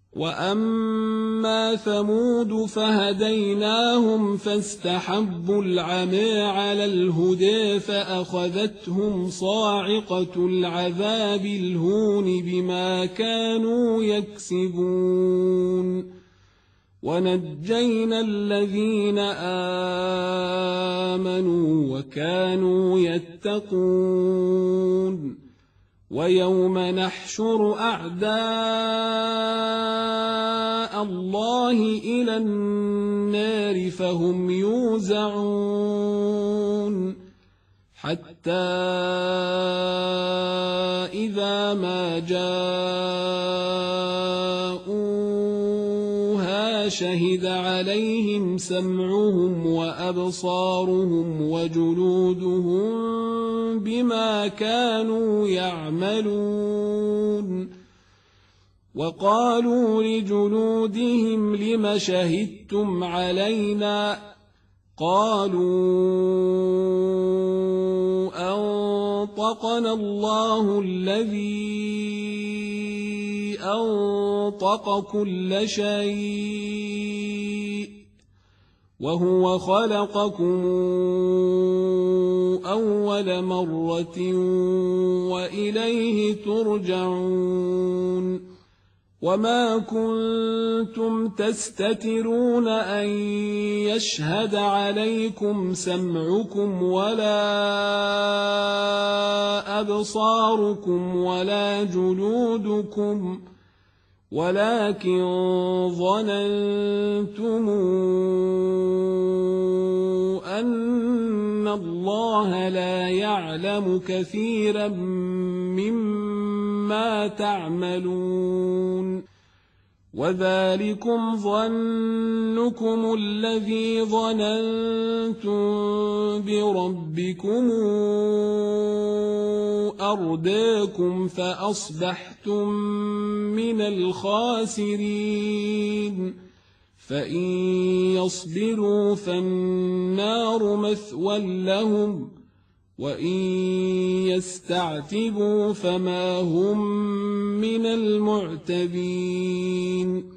وأما ثمود فهديناهم فاستحبوا العمى على الهدى فأخذتهم صاعقة العذاب الهون بما كانوا يكسبون ونجينا الذين آمنوا وكانوا يتقون ويوم نحشر أعداء الله إلى النار فهم يوزعون حتى إذا ما جاءوها شهد عليهم سمعهم وأبصارهم وجلودهم بما كانوا يعملون وقالوا لجلودهم لم شهدتم علينا قالوا أنطقنا الله الذي أنطق كل شيء وهو خلقكم أول مرة وإليه ترجعون وما كنتم تستترون أن يشهد عليكم سمعكم ولا أبصاركم ولا جلودكم ولكن ظننتم أن الله لا يعلم كثيرا مما تعملون وذلكم ظنكم الذي ظننتم بربكم أرداكم فأصبحتم من الخاسرين فإن يصبروا فالنار مثوى لهم وإن يستعتبوا فما هم من المعتبين